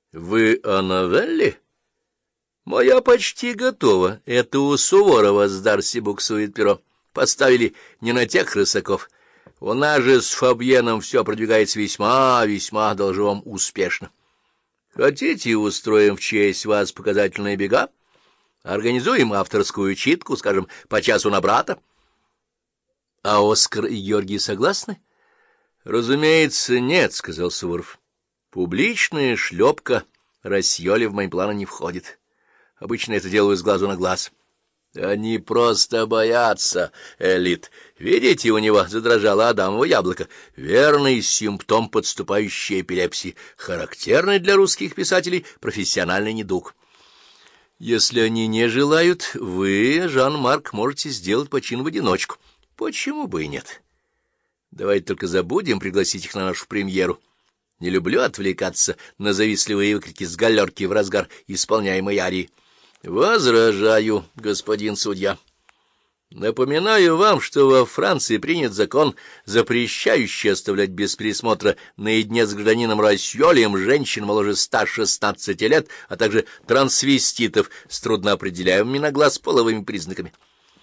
— Вы о новелле? — Моя почти готова. Это у Суворова с Дарси буксует перо. Поставили не на тех рысаков. У нас же с Фабьеном все продвигается весьма, должу вам, успешно. Хотите, устроим в честь вас показательные бега? Организуем авторскую читку, скажем, по часу на брата? — А Оскар и Георгий согласны? — Разумеется, нет, — сказал Суворов. — Публичная шлепка Рассьоли в мои планы не входит. Обычно это делаю с глазу на глаз. Они просто боятся, Элит. Видите, у него задрожало адамово яблоко. Верный симптом подступающей эпилепсии, характерный для русских писателей профессиональный недуг. Если они не желают, вы, Жан-Марк, можете сделать почин в одиночку. Почему бы и нет? Давайте только забудем пригласить их на нашу премьеру. Не люблю отвлекаться на завистливые выкрики с галерки в разгар исполняемой арии. Возражаю, господин судья. Напоминаю вам, что во Франции принят закон, запрещающий оставлять без присмотра наедине с гражданином Рассьолем женщин моложе 116 лет, а также трансвеститов с трудноопределяемыми на глаз половыми признаками.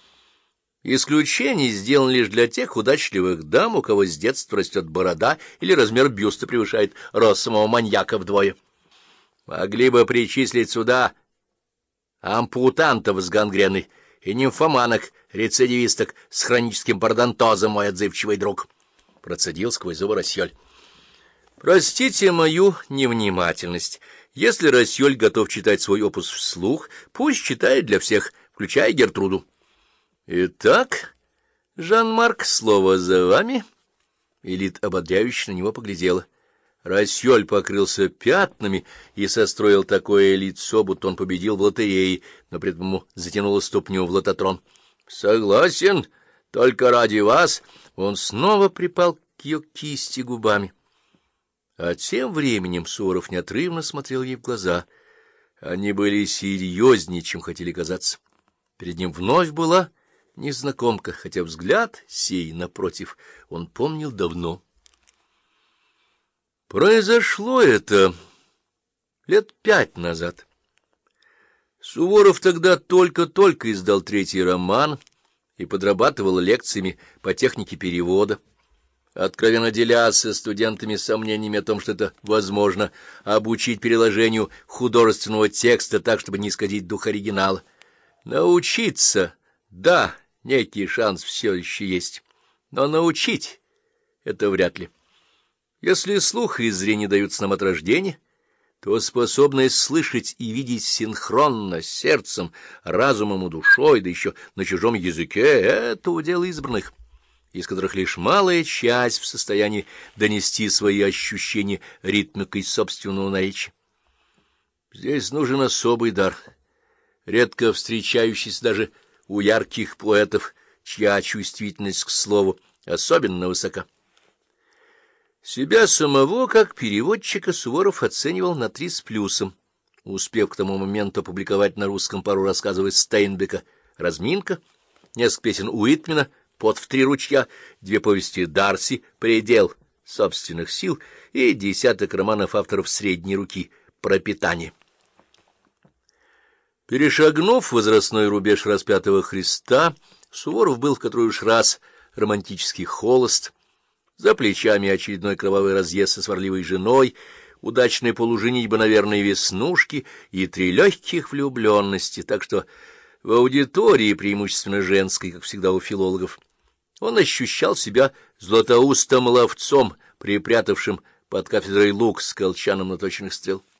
Исключение сделано лишь для тех удачливых дам, у кого с детства растет борода или размер бюста превышает рост самого маньяка вдвое. Могли бы причислить сюда ампутантов с гангреной и нимфоманок, рецидивисток с хроническим пародонтозом, мой отзывчивый друг, — процедил сквозь зубы Рассьоль. — Простите мою невнимательность. Если Рассьоль готов читать свой опус вслух, пусть читает для всех, включая Гертруду. — Итак, Жан-Марк, слово за вами. Элит ободряюще на него поглядела. Рассьоль покрылся пятнами и состроил такое лицо, будто он победил в лотерее, но при этом ему затянуло ступню в лототрон. — Согласен, только ради вас. Он снова припал к ее кисти губами. А тем временем Суворов неотрывно смотрел ей в глаза. Они были серьезнее, чем хотели казаться. Перед ним вновь была незнакомка, хотя взгляд сей, напротив, он помнил давно. Произошло это лет 5 назад. Суворов тогда только-только издал 3-й роман и подрабатывал лекциями по технике перевода, откровенно делясь со студентами сомнениями о том, что это возможно обучить переложению художественного текста так, чтобы не исказить дух оригинала. Научиться, да, некий шанс все еще есть, но научить — это вряд ли. Если слух и зрение даются нам от рождения, то способность слышать и видеть синхронно, сердцем, разумом и душой, да еще на чужом языке — это удел избранных, из которых лишь малая часть в состоянии донести свои ощущения ритмикой собственного наречия. Здесь нужен особый дар, редко встречающийся даже у ярких поэтов, чья чувствительность к слову особенно высока. Себя самого, как переводчика, Суворов оценивал на 3 с плюсом, успев к тому моменту опубликовать на русском пару рассказов Стейнбека «Разминка», несколько песен Уитмена «Пот в 3 ручья», 2 повести Дарси «Предел собственных сил» и 10 романов авторов средней руки «Пропитание». Перешагнув возрастной рубеж распятого Христа, Суворов был в который уж раз романтически холост. За плечами очередной кровавый разъезд со сварливой женой, удачная полуженитьба на верной веснушке и 3 легких влюбленности, так что в аудитории, преимущественно женской, как всегда у филологов, он ощущал себя златоустым ловцом, припрятавшим под кафедрой лук с колчаном наточенных стрел.